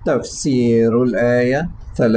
تفسير الآية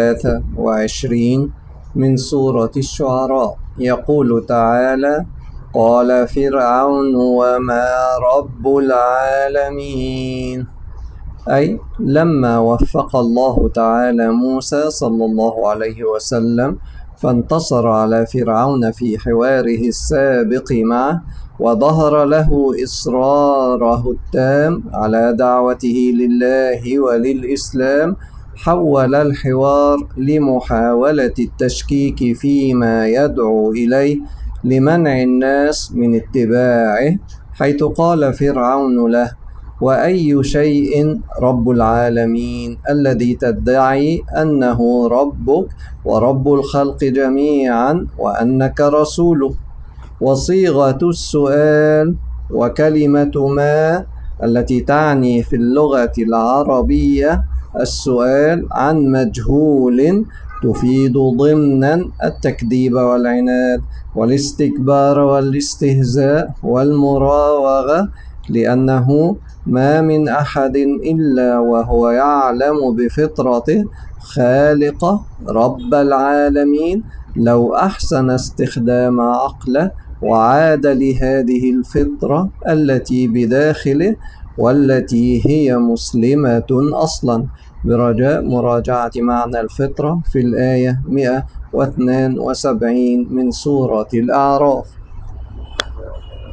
23 من سورة الشعراء. يقول تعالى: قال فرعون وما رب العالمين. أي لما وفق الله تعالى موسى صلى الله عليه وسلم فانتصر على فرعون في حواره السابق معه، وظهر له إصراره التام على دعوته لله وللإسلام، حول الحوار لمحاولة التشكيك فيما يدعو إليه لمنع الناس من اتباعه، حيث قال فرعون له: وأي شيء رب العالمين الذي تدعي أنه ربك ورب الخلق جميعا وأنك رسوله؟ وصيغة السؤال وكلمة ما التي تعني في اللغة العربية السؤال عن مجهول تفيد ضمنا التكذيب والعناد والاستكبار والاستهزاء والمراوغة، لأنه ما من أحد إلا وهو يعلم بفطرته خالق رب العالمين لو أحسن استخدام عقله وعاد لهذه الفطرة التي بداخله والتي هي مسلمة أصلا، برجاء مراجعة معنى الفطرة في الآية 172 من سورة الأعراف.